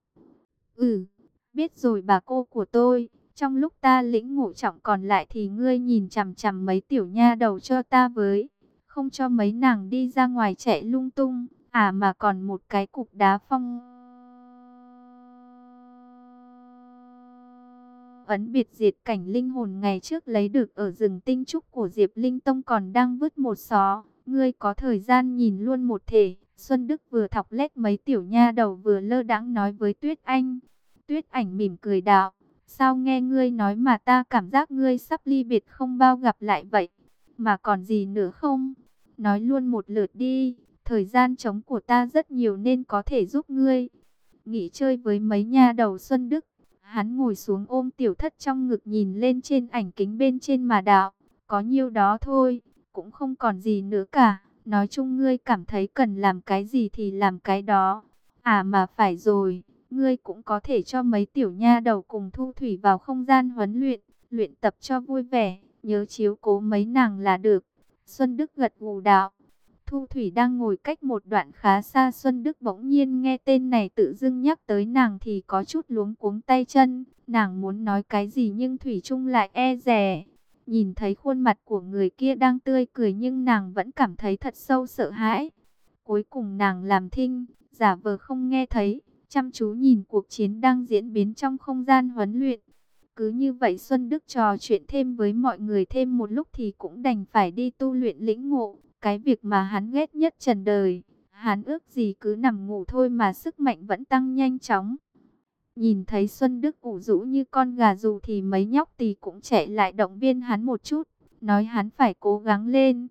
Ừ, biết rồi bà cô của tôi. Trong lúc ta lĩnh ngộ trọng còn lại thì ngươi nhìn chằm chằm mấy tiểu nha đầu cho ta với. Không cho mấy nàng đi ra ngoài chạy lung tung. À mà còn một cái cục đá phong ấn biệt diệt cảnh linh hồn ngày trước lấy được ở rừng tinh trúc của Diệp Linh Tông còn đang vứt một xó. Ngươi có thời gian nhìn luôn một thể. Xuân Đức vừa thọc lét mấy tiểu nha đầu vừa lơ đãng nói với Tuyết Anh. Tuyết Ảnh mỉm cười đạo, sao nghe ngươi nói mà ta cảm giác ngươi sắp ly biệt không bao gặp lại vậy, mà còn gì nữa không? Nói luôn một lượt đi, thời gian trống của ta rất nhiều nên có thể giúp ngươi. Nghỉ chơi với mấy nha đầu Xuân Đức, hắn ngồi xuống ôm Tiểu Thất trong ngực nhìn lên trên ảnh kính bên trên mà đạo, có nhiêu đó thôi, cũng không còn gì nữa cả. Nói chung ngươi cảm thấy cần làm cái gì thì làm cái đó. À mà phải rồi, ngươi cũng có thể cho mấy tiểu nha đầu cùng Thu Thủy vào không gian huấn luyện, luyện tập cho vui vẻ, nhớ chiếu cố mấy nàng là được. Xuân Đức gật gù đạo. Thu Thủy đang ngồi cách một đoạn khá xa, Xuân Đức bỗng nhiên nghe tên này tự dưng nhắc tới nàng thì có chút luống cuống tay chân. Nàng muốn nói cái gì nhưng Thủy Chung lại e dè. Nhìn thấy khuôn mặt của người kia đang tươi cười nhưng nàng vẫn cảm thấy thật sâu sợ hãi. Cuối cùng nàng làm thinh, giả vờ không nghe thấy, chăm chú nhìn cuộc chiến đang diễn biến trong không gian huấn luyện. Cứ như vậy Xuân Đức trò chuyện thêm với mọi người thêm một lúc thì cũng đành phải đi tu luyện lĩnh ngộ. Cái việc mà hắn ghét nhất trần đời, hắn ước gì cứ nằm ngủ thôi mà sức mạnh vẫn tăng nhanh chóng. Nhìn thấy Xuân Đức ủ rũ như con gà dù thì mấy nhóc tỳ cũng chạy lại động viên hắn một chút, nói hắn phải cố gắng lên.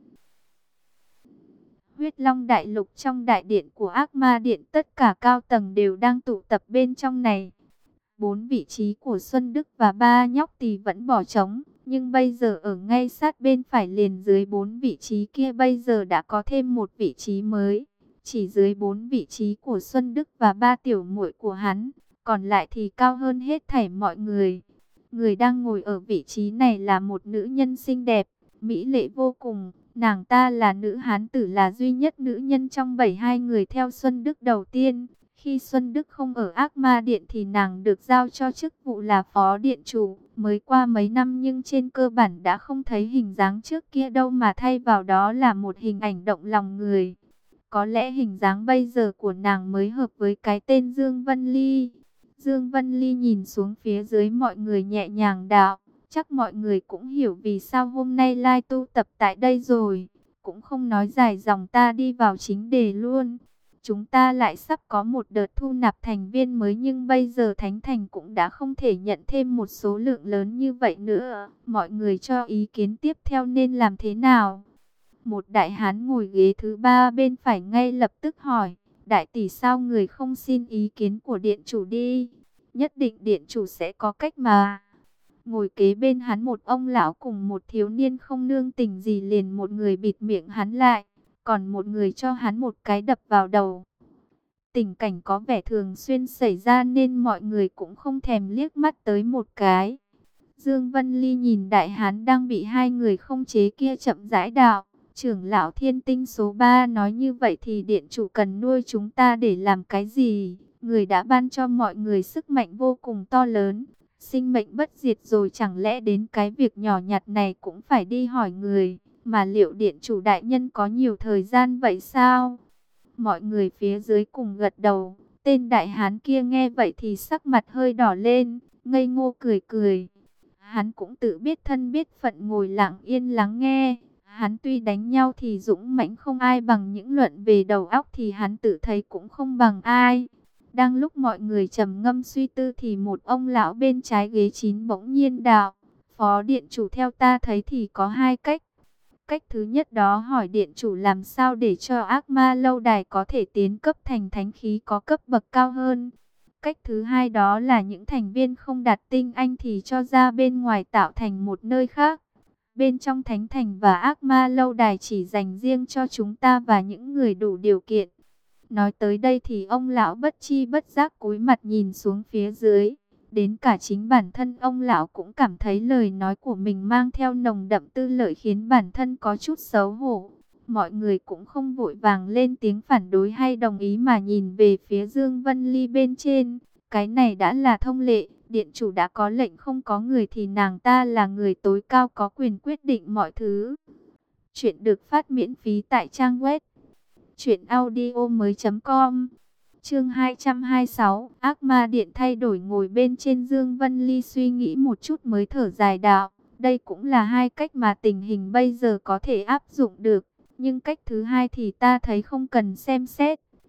Huyết Long Đại Lục, trong đại điện của Ác Ma Điện, tất cả cao tầng đều đang tụ tập bên trong này. Bốn vị trí của Xuân Đức và ba nhóc tỳ vẫn bỏ trống, nhưng bây giờ ở ngay sát bên phải liền dưới bốn vị trí kia bây giờ đã có thêm một vị trí mới. Chỉ dưới bốn vị trí của Xuân Đức và ba tiểu muội của hắn, còn lại thì cao hơn hết thảy mọi người. Người đang ngồi ở vị trí này là một nữ nhân xinh đẹp, mỹ lệ vô cùng. Nàng ta là nữ hán tử, là duy nhất nữ nhân trong bảy hai người theo Xuân Đức đầu tiên. Khi Xuân Đức không ở Ác Ma Điện thì nàng được giao cho chức vụ là phó điện chủ. Mới qua mấy năm nhưng trên cơ bản đã không thấy hình dáng trước kia đâu, mà thay vào đó là một hình ảnh động lòng người. Có lẽ hình dáng bây giờ của nàng mới hợp với cái tên Dương Vân Ly. Dương Vân Ly nhìn xuống phía dưới mọi người nhẹ nhàng đạo, chắc mọi người cũng hiểu vì sao hôm nay lai tu tập tại đây rồi. Cũng không nói dài dòng, ta đi vào chính đề luôn. Chúng ta lại sắp có một đợt thu nạp thành viên mới, nhưng bây giờ Thánh Thành cũng đã không thể nhận thêm một số lượng lớn như vậy nữa. Mọi người cho ý kiến tiếp theo nên làm thế nào? Một đại hán ngồi ghế thứ ba bên phải ngay lập tức hỏi, đại tỷ sao người không xin ý kiến của điện chủ đi? Nhất định điện chủ sẽ có cách mà. Ngồi kế bên hắn một ông lão cùng một thiếu niên không nương tình gì, liền một người bịt miệng hắn lại, còn một người cho hắn một cái đập vào đầu. Tình cảnh có vẻ thường xuyên xảy ra nên mọi người cũng không thèm liếc mắt tới một cái. Dương Vân Ly nhìn đại hán đang bị hai người không chế kia chậm rãi đạo, trưởng lão Thiên Tinh số ba nói như vậy thì điện chủ cần nuôi chúng ta để làm cái gì? Người đã ban cho mọi người sức mạnh vô cùng to lớn, sinh mệnh bất diệt rồi, chẳng lẽ đến cái việc nhỏ nhặt này cũng phải đi hỏi người? Mà liệu điện chủ đại nhân có nhiều thời gian vậy sao? Mọi người phía dưới cùng gật đầu. Tên đại hán kia nghe vậy thì sắc mặt hơi đỏ lên, ngây ngô cười cười. Hắn cũng tự biết thân biết phận, ngồi lặng yên lắng nghe. Hắn tuy đánh nhau thì dũng mãnh không ai bằng, những luận về đầu óc thì hắn tự thấy cũng không bằng ai. Đang lúc mọi người trầm ngâm suy tư thì một ông lão bên trái ghế chín bỗng nhiên đạo, phó điện chủ, theo ta thấy thì có hai cách. Cách thứ nhất đó hỏi điện chủ làm sao để cho ác ma lâu đài có thể tiến cấp thành thánh khí có cấp bậc cao hơn. Cách thứ hai đó là những thành viên không đạt tinh anh thì cho ra bên ngoài tạo thành một nơi khác. Bên trong thánh thành và ác ma lâu đài chỉ dành riêng cho chúng ta và những người đủ điều kiện. Nói tới đây thì ông lão bất chi bất giác cúi mặt nhìn xuống phía dưới. Đến cả chính bản thân ông lão cũng cảm thấy lời nói của mình mang theo nồng đậm tư lợi, khiến bản thân có chút xấu hổ. Mọi người cũng không vội vàng lên tiếng phản đối hay đồng ý mà nhìn về phía Dương Vân Ly bên trên. Cái này đã là thông lệ, điện chủ đã có lệnh không có người thì nàng ta là người tối cao có quyền quyết định mọi thứ. Chuyện được phát miễn phí tại trang web truyện audio mới chấm com. Chương hai trăm hai mươi sáu, Ác Ma Điện thay đổi. Ngồi bên trên Dương Vân Ly suy nghĩ một chút mới thở dài đạo, đây cũng là hai cách mà tình hình bây giờ có thể áp dụng được, nhưng cách thứ hai thì ta thấy không cần xem xét.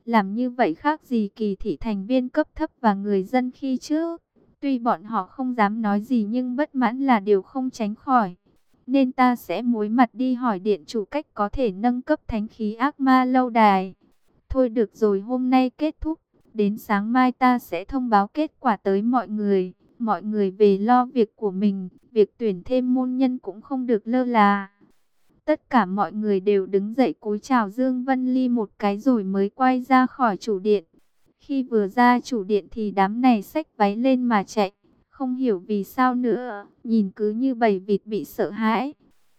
Làm như vậy khác gì kỳ thị thành viên cấp thấp và người dân khi trước. Tuy bọn họ không dám nói gì nhưng bất mãn là điều không tránh khỏi. Nên ta sẽ muối mặt đi hỏi điện chủ cách có thể nâng cấp thánh khí ác ma lâu đài. Thôi được rồi, hôm nay kết thúc. Đến sáng mai ta sẽ thông báo kết quả tới mọi người. Mọi người về lo việc của mình. Việc tuyển thêm môn nhân cũng không được lơ là. Tất cả mọi người đều đứng dậy cúi chào Dương Vân Ly một cái rồi mới quay ra khỏi chủ điện. Khi vừa ra chủ điện thì đám này xách váy lên mà chạy. Không hiểu vì sao nữa, nhìn cứ như bầy vịt bị sợ hãi.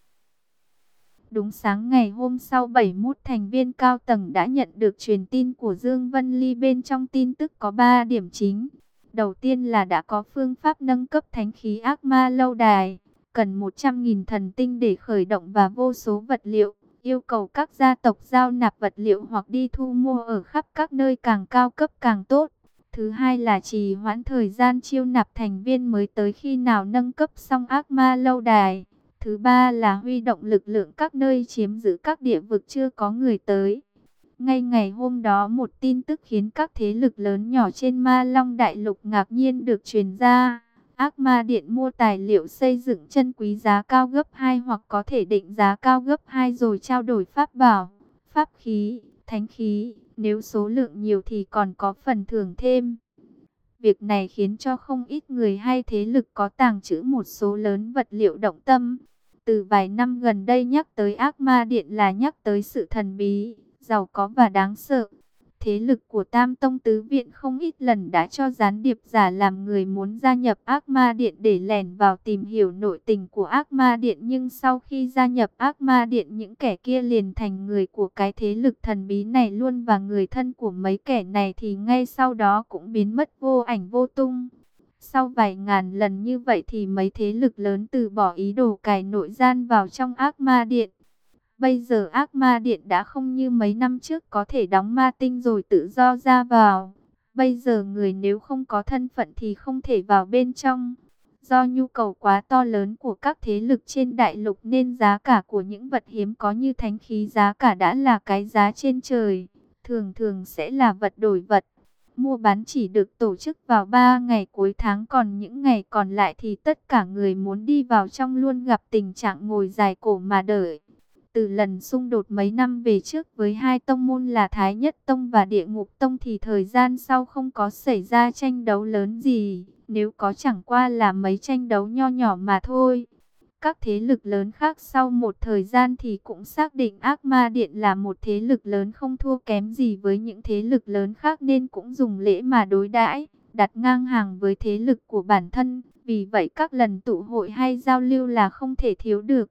Đúng sáng ngày hôm sau, bảy mươi mốt thành viên cao tầng đã nhận được truyền tin của Dương Vân Ly. Bên trong tin tức có ba điểm chính. Đầu tiên là đã có phương pháp nâng cấp thánh khí ác ma lâu đài. Cần một trăm nghìn thần tinh để khởi động và vô số vật liệu. Yêu cầu các gia tộc giao nạp vật liệu hoặc đi thu mua ở khắp các nơi, càng cao cấp càng tốt. Thứ hai là trì hoãn thời gian chiêu nạp thành viên mới tới khi nào nâng cấp xong ác ma lâu đài. Thứ ba là huy động lực lượng các nơi chiếm giữ các địa vực chưa có người tới. Ngay ngày hôm đó, một tin tức khiến các thế lực lớn nhỏ trên Ma Long Đại Lục ngạc nhiên được truyền ra. Ác Ma Điện mua tài liệu xây dựng chân quý giá cao gấp hai hoặc có thể định giá cao gấp hai rồi trao đổi pháp bảo, pháp khí, thánh khí. Nếu số lượng nhiều thì còn có phần thưởng thêm. Việc này khiến cho không ít người hay thế lực có tàng trữ một số lớn vật liệu động tâm. Từ vài năm gần đây, nhắc tới Ác Ma Điện là nhắc tới sự thần bí, giàu có và đáng sợ. Thế lực của Tam Tông Tứ Viện không ít lần đã cho gián điệp giả làm người muốn gia nhập Ác Ma Điện để lẻn vào tìm hiểu nội tình của Ác Ma Điện. Nhưng sau khi gia nhập Ác Ma Điện, những kẻ kia liền thành người của cái thế lực thần bí này luôn, và người thân của mấy kẻ này thì ngay sau đó cũng biến mất vô ảnh vô tung. Sau vài ngàn lần như vậy thì mấy thế lực lớn từ bỏ ý đồ cài nội gian vào trong Ác Ma Điện. Bây giờ Ác Ma Điện đã không như mấy năm trước có thể đóng ma tinh rồi tự do ra vào. Bây giờ người nếu không có thân phận thì không thể vào bên trong. Do nhu cầu quá to lớn của các thế lực trên đại lục nên giá cả của những vật hiếm có như thánh khí giá cả đã là cái giá trên trời. Thường thường sẽ là vật đổi vật. Mua bán chỉ được tổ chức vào ba ngày cuối tháng, còn những ngày còn lại thì tất cả người muốn đi vào trong luôn gặp tình trạng ngồi dài cổ mà đợi. Từ lần xung đột mấy năm về trước với hai tông môn là Thái Nhất Tông và Địa Ngục Tông thì thời gian sau không có xảy ra tranh đấu lớn gì. Nếu có chẳng qua là mấy tranh đấu nho nhỏ mà thôi. Các thế lực lớn khác sau một thời gian thì cũng xác định Ác Ma Điện là một thế lực lớn không thua kém gì với những thế lực lớn khác, nên cũng dùng lễ mà đối đãi, đặt ngang hàng với thế lực của bản thân. Vì vậy các lần tụ hội hay giao lưu là không thể thiếu được.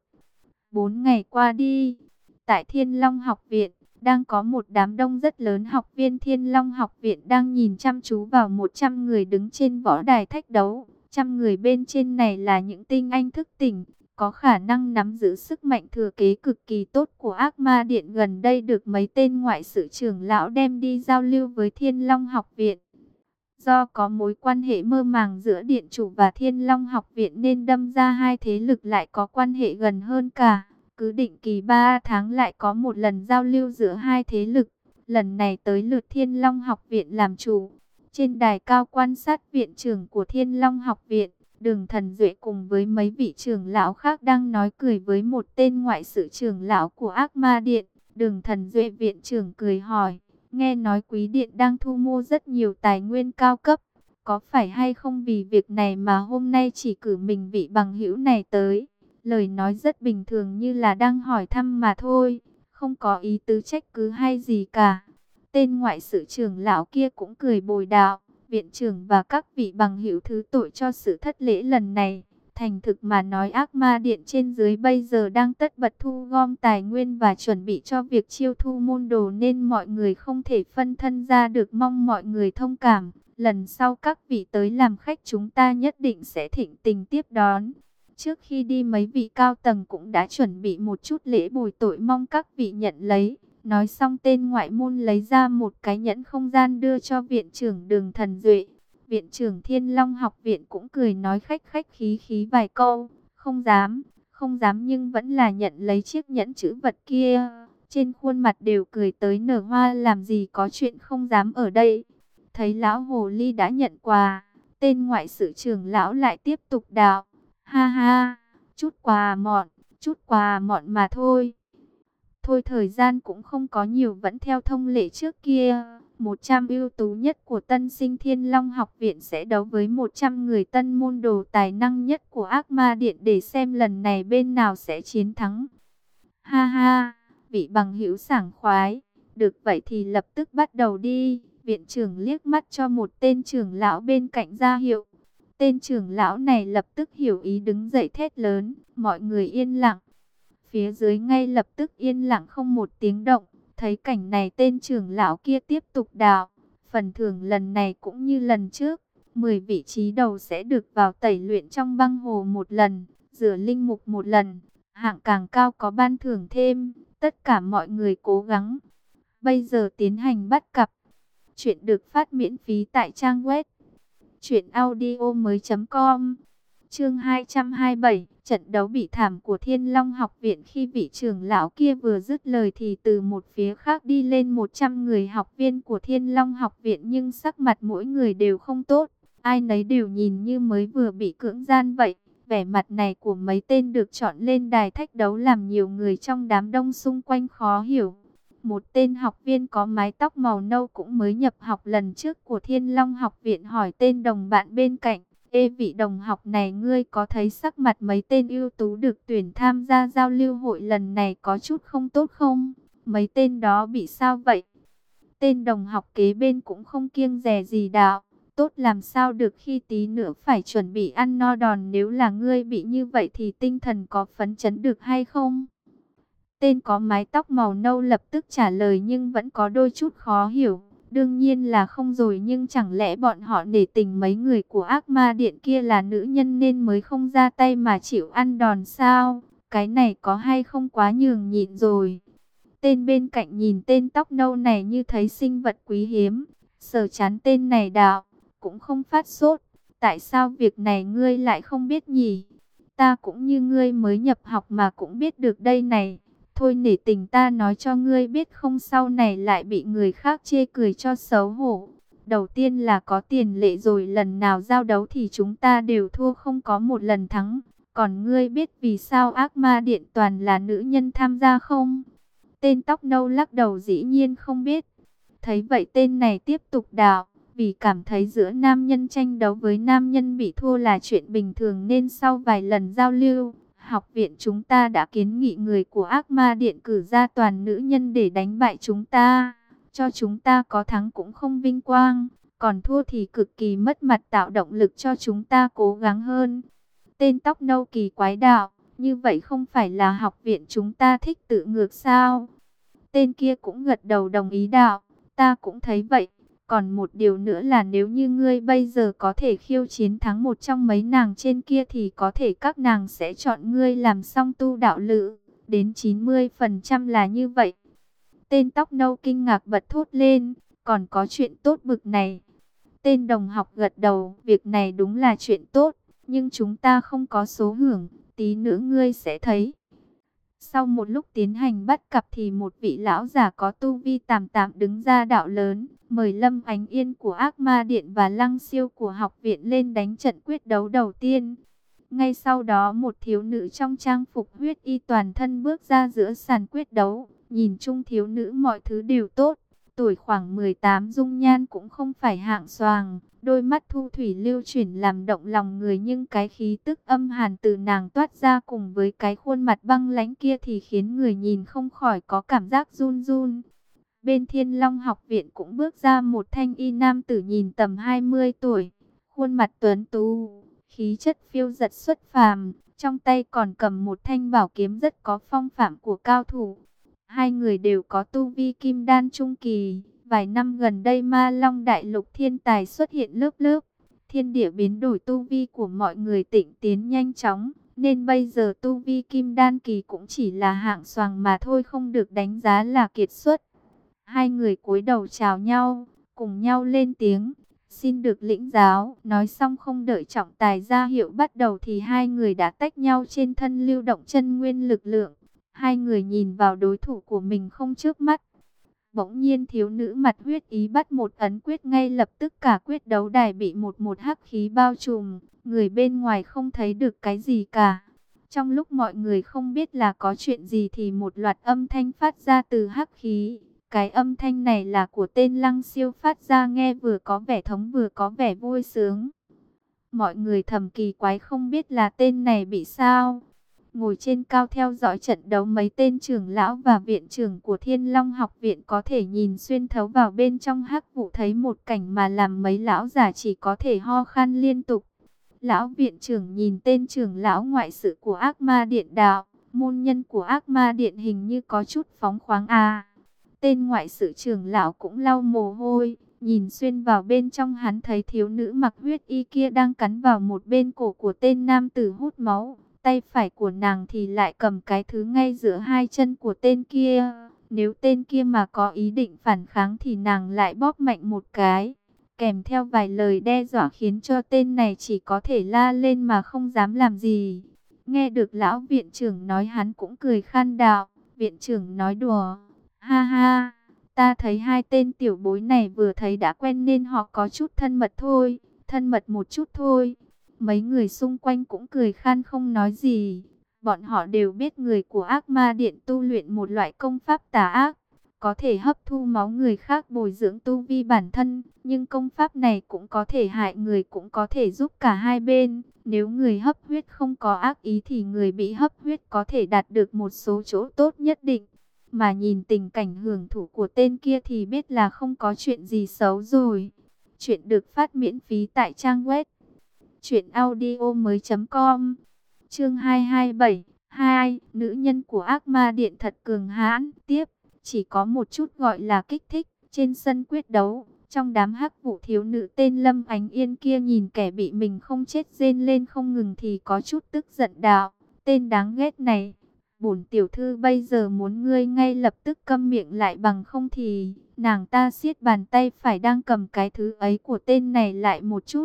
Bốn ngày qua đi, tại Thiên Long Học Viện, đang có một đám đông rất lớn học viên Thiên Long Học Viện đang nhìn chăm chú vào một trăm người đứng trên võ đài thách đấu. Trăm người bên trên này là những tinh anh thức tỉnh, có khả năng nắm giữ sức mạnh thừa kế cực kỳ tốt của Ác Ma Điện, gần đây được mấy tên ngoại sự trưởng lão đem đi giao lưu với Thiên Long Học Viện. Do có mối quan hệ mơ màng giữa Điện chủ và Thiên Long Học Viện nên đâm ra hai thế lực lại có quan hệ gần hơn cả. Cứ định kỳ ba tháng lại có một lần giao lưu giữa hai thế lực. Lần này tới lượt Thiên Long Học Viện làm chủ. Trên đài cao quan sát, viện trưởng của Thiên Long Học Viện, Đường Thần Duệ cùng với mấy vị trưởng lão khác đang nói cười với một tên ngoại sự trưởng lão của Ác Ma Điện. Đường Thần Duệ viện trưởng cười hỏi: nghe nói quý điện đang thu mua rất nhiều tài nguyên cao cấp. Có phải hay không vì việc này mà hôm nay chỉ cử mình vị bằng hữu này tới? Lời nói rất bình thường như là đang hỏi thăm mà thôi, không có ý tứ trách cứ hay gì cả. Tên ngoại sự trưởng lão kia cũng cười bồi đạo: viện trưởng và các vị bằng hữu thứ tội cho sự thất lễ lần này. Thành thực mà nói, Ác Ma Điện trên dưới bây giờ đang tất bật thu gom tài nguyên và chuẩn bị cho việc chiêu thu môn đồ, nên mọi người không thể phân thân ra được, mong mọi người thông cảm. Lần sau các vị tới làm khách chúng ta nhất định sẽ thịnh tình tiếp đón. Trước khi đi mấy vị cao tầng cũng đã chuẩn bị một chút lễ bồi tội, mong các vị nhận lấy. Nói xong tên ngoại môn lấy ra một cái nhẫn không gian đưa cho viện trưởng Đường Thần Duệ. Viện trưởng Thiên Long Học Viện cũng cười nói khách khách khí khí vài câu. Không dám, không dám nhưng vẫn là nhận lấy chiếc nhẫn chữ vật kia. trên khuôn mặt đều cười tới nở hoa, làm gì có chuyện không dám ở đây. Thấy lão hồ ly đã nhận quà, tên ngoại sự trưởng lão lại tiếp tục đạo: ha ha, chút quà mọn, chút quà mọn mà thôi. Thôi thời gian cũng không có nhiều, vẫn theo thông lệ trước kia. một trăm ưu tú nhất của tân sinh Thiên Long học viện sẽ đấu với một trăm người tân môn đồ tài năng nhất của Ác Ma Điện để xem lần này bên nào sẽ chiến thắng. Ha ha, vị bằng hữu sảng khoái. Được vậy thì lập tức bắt đầu đi. Viện trưởng liếc mắt cho một tên trưởng lão bên cạnh ra hiệu. Tên trưởng lão này lập tức hiểu ý, đứng dậy thét lớn: mọi người yên lặng. Phía dưới ngay lập tức yên lặng không một tiếng động. Thấy cảnh này, tên trưởng lão kia tiếp tục đạo: phần thưởng lần này cũng như lần trước, mười vị trí đầu sẽ được vào tẩy luyện trong băng hồ một lần, rửa linh mục một lần, hạng càng cao có ban thưởng thêm. Tất cả mọi người cố gắng. Bây giờ tiến hành bắt cặp. Chuyện được phát miễn phí tại trang web truyện audio mới chấm com. Chương hai trăm hai mươi bảy, trận đấu bị thảm của Thiên Long học viện. Khi vị trưởng lão kia vừa dứt lời thì từ một phía khác đi lên một trăm người học viên của Thiên Long học viện, nhưng sắc mặt mỗi người đều không tốt, ai nấy đều nhìn như mới vừa bị cưỡng gian vậy. Vẻ mặt này của mấy tên được chọn lên đài thách đấu làm nhiều người trong đám đông xung quanh khó hiểu. Một tên học viên có mái tóc màu nâu cũng mới nhập học lần trước của Thiên Long học viện hỏi tên đồng bạn bên cạnh: ê, vị đồng học này, ngươi có thấy sắc mặt mấy tên ưu tú được tuyển tham gia giao lưu hội lần này có chút không tốt không? Mấy tên đó bị sao vậy? Tên đồng học kế bên cũng không kiêng dè gì đạo: tốt làm sao được, khi tí nữa phải chuẩn bị ăn no đòn, nếu là ngươi bị như vậy thì tinh thần có phấn chấn được hay không? Tên có mái tóc màu nâu lập tức trả lời nhưng vẫn có đôi chút khó hiểu. Đương nhiên là không rồi, nhưng chẳng lẽ bọn họ nể tình mấy người của Ác Ma Điện kia là nữ nhân nên mới không ra tay mà chịu ăn đòn sao? Cái này có hay không quá nhường nhịn rồi. Tên bên cạnh nhìn tên tóc nâu này như thấy sinh vật quý hiếm, sờ chán tên này đạo: cũng không phát sốt, tại sao việc này ngươi lại không biết nhỉ? Ta cũng như ngươi mới nhập học mà cũng biết được đây này. Thôi nể tình ta nói cho ngươi biết, không sau này lại bị người khác chê cười cho xấu hổ. Đầu tiên là có tiền lệ rồi, lần nào giao đấu thì chúng ta đều thua, không có một lần thắng. Còn ngươi biết vì sao Ác Ma Điện toàn là nữ nhân tham gia không? Tên tóc nâu lắc đầu dĩ nhiên không biết. Thấy vậy tên này tiếp tục đạo: vì cảm thấy giữa nam nhân tranh đấu với nam nhân bị thua là chuyện bình thường, nên sau vài lần giao lưu, học viện chúng ta đã kiến nghị người của Ác Ma Điện cử ra toàn nữ nhân để đánh bại chúng ta. Cho chúng ta có thắng cũng không vinh quang, còn thua thì cực kỳ mất mặt, tạo động lực cho chúng ta cố gắng hơn. Tên tóc nâu kỳ quái đạo: như vậy không phải là học viện chúng ta thích tự ngược sao? Tên kia cũng gật đầu đồng ý đạo: ta cũng thấy vậy. Còn một điều nữa là nếu như ngươi bây giờ có thể khiêu chiến thắng một trong mấy nàng trên kia thì có thể các nàng sẽ chọn ngươi làm song tu đạo lữ. Đến chín mươi phần trăm là như vậy. Tên tóc nâu kinh ngạc bật thốt lên: còn có chuyện tốt bực này? Tên đồng học gật đầu: việc này đúng là chuyện tốt, nhưng chúng ta không có số hưởng, tí nữa ngươi sẽ thấy. Sau một lúc tiến hành bắt cặp thì một vị lão già có tu vi tàm tạm đứng ra đạo lớn, mời Lâm Ánh Yên của Ác Ma Điện và Lăng Siêu của học viện lên đánh trận quyết đấu đầu tiên. Ngay sau đó một thiếu nữ trong trang phục huyết y toàn thân bước ra giữa sàn quyết đấu. Nhìn chung thiếu nữ mọi thứ đều tốt, tuổi khoảng mười tám, dung nhan cũng không phải hạng xoàng, đôi mắt thu thủy lưu chuyển làm động lòng người, nhưng cái khí tức âm hàn từ nàng toát ra cùng với cái khuôn mặt băng lãnh kia thì khiến người nhìn không khỏi có cảm giác run run. Bên Thiên Long học viện cũng bước ra một thanh y nam tử nhìn tầm hai mươi tuổi, khuôn mặt tuấn tú, khí chất phiêu dật xuất phàm, trong tay còn cầm một thanh bảo kiếm rất có phong phạm của cao thủ. Hai người đều có tu vi kim đan trung kỳ. Vài năm gần đây Ma Long Đại Lục thiên tài xuất hiện lớp lớp, thiên địa biến đổi, tu vi của mọi người tịnh tiến nhanh chóng, nên bây giờ tu vi kim đan kỳ cũng chỉ là hạng xoàng mà thôi, không được đánh giá là kiệt xuất. Hai người cúi đầu chào nhau, cùng nhau lên tiếng: xin được lĩnh giáo. Nói xong không đợi trọng tài ra hiệu bắt đầu thì hai người đã tách nhau, trên thân lưu động chân nguyên lực lượng. Hai người nhìn vào đối thủ của mình không chớp mắt. Bỗng nhiên thiếu nữ mặt huyết ý bắt một ấn quyết, ngay lập tức cả quyết đấu đài bị một một hắc khí bao trùm, người bên ngoài không thấy được cái gì cả. Trong lúc mọi người không biết là có chuyện gì thì một loạt âm thanh phát ra từ hắc khí. Cái âm thanh này là của tên Lăng Siêu phát ra, nghe vừa có vẻ thống vừa có vẻ vui sướng. Mọi người thầm kỳ quái không biết là tên này bị sao. Ngồi trên cao theo dõi trận đấu, mấy tên trưởng lão và viện trưởng của Thiên Long học viện có thể nhìn xuyên thấu vào bên trong hắc vụ, thấy một cảnh mà làm mấy lão già chỉ có thể ho khan liên tục. Lão viện trưởng nhìn tên trưởng lão ngoại sự của Ác Ma Điện đạo, môn nhân của Ác Ma Điện hình như có chút phóng khoáng à. Tên ngoại sự trưởng lão cũng lau mồ hôi, nhìn xuyên vào bên trong, hắn thấy thiếu nữ mặc huyết y kia đang cắn vào một bên cổ của tên nam tử hút máu. Tay phải của nàng thì lại cầm cái thứ ngay giữa hai chân của tên kia. Nếu tên kia mà có ý định phản kháng thì nàng lại bóp mạnh một cái, kèm theo vài lời đe dọa khiến cho tên này chỉ có thể la lên mà không dám làm gì. Nghe được lão viện trưởng nói, hắn cũng cười khan đạo: viện trưởng nói đùa, ha ha, ta thấy hai tên tiểu bối này vừa thấy đã quen nên họ có chút thân mật thôi, thân mật một chút thôi. Mấy người xung quanh cũng cười khan không nói gì. Bọn họ đều biết người của Ác Ma Điện tu luyện một loại công pháp tà ác, có thể hấp thu máu người khác bồi dưỡng tu vi bản thân. Nhưng công pháp này cũng có thể hại người, cũng có thể giúp cả hai bên. Nếu người hấp huyết không có ác ý thì người bị hấp huyết có thể đạt được một số chỗ tốt nhất định. Mà nhìn tình cảnh hưởng thụ của tên kia thì biết là không có chuyện gì xấu rồi. Chuyện được phát miễn phí tại trang web chuyện audio mới chấm com. Chương hai hai bảy. hai. Nữ nhân của Ác Ma Điện thật cường hãn. Tiếp, chỉ có một chút gọi là kích thích. Trên sân quyết đấu, trong đám hắc vụ, thiếu nữ tên Lâm Ánh Yên kia nhìn kẻ bị mình không chết rên lên không ngừng thì có chút tức giận đạo: tên đáng ghét này, bổn tiểu thư bây giờ muốn ngươi ngay lập tức câm miệng lại, bằng không thì... Nàng ta siết bàn tay phải đang cầm cái thứ ấy của tên này lại một chút.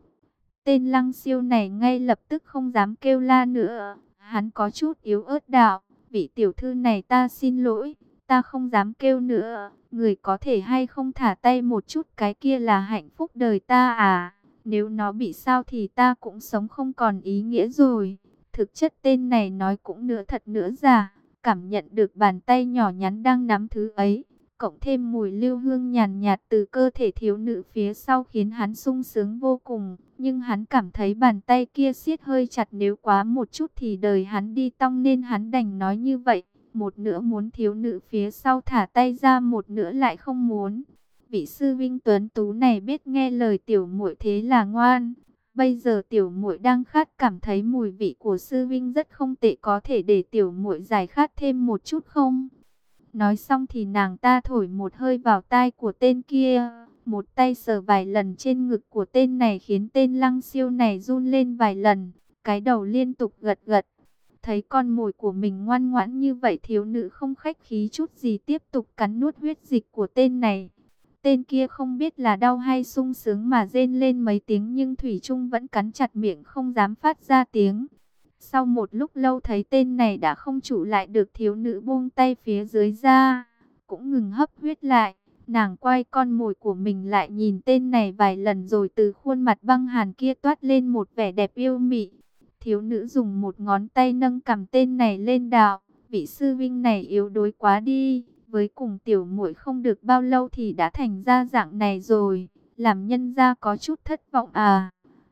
Tên Lăng Siêu này ngay lập tức không dám kêu la nữa. Hắn có chút yếu ớt đạo: vị tiểu thư này ta xin lỗi, ta không dám kêu nữa. Người có thể hay không thả tay một chút, cái kia là hạnh phúc đời ta à. Nếu nó bị sao thì ta cũng sống không còn ý nghĩa rồi. Thực chất tên này nói cũng nửa thật nửa giả. Cảm nhận được bàn tay nhỏ nhắn đang nắm thứ ấy, cộng thêm mùi lưu hương nhàn nhạt từ cơ thể thiếu nữ phía sau khiến hắn sung sướng vô cùng. Nhưng hắn cảm thấy bàn tay kia siết hơi chặt, nếu quá một chút thì đời hắn đi tong, nên hắn đành nói như vậy. Một nửa muốn thiếu nữ phía sau thả tay ra, một nửa lại không muốn. Vị sư vinh tuấn tú này biết nghe lời tiểu muội thế là ngoan. Bây giờ tiểu muội đang khát, cảm thấy mùi vị của sư vinh rất không tệ, có thể để tiểu muội giải khát thêm một chút không? Nói xong thì nàng ta thổi một hơi vào tai của tên kia, một tay sờ vài lần trên ngực của tên này khiến tên Lăng Siêu này run lên vài lần, cái đầu liên tục gật gật. Thấy con mồi của mình ngoan ngoãn như vậy, thiếu nữ không khách khí chút gì tiếp tục cắn nuốt huyết dịch của tên này. Tên kia không biết là đau hay sung sướng mà rên lên mấy tiếng, nhưng thủy chung vẫn cắn chặt miệng không dám phát ra tiếng. Sau một lúc lâu thấy tên này đã không trụ lại được, thiếu nữ buông tay phía dưới ra, cũng ngừng hấp huyết lại. Nàng quay con mồi của mình lại nhìn tên này vài lần, rồi từ khuôn mặt băng hàn kia toát lên một vẻ đẹp yêu mị. Thiếu nữ dùng một ngón tay nâng cằm tên này lên đạo: vị sư vinh này yếu đuối quá đi, với cùng tiểu muội không được bao lâu thì đã thành ra dạng này rồi, làm nhân gia có chút thất vọng à.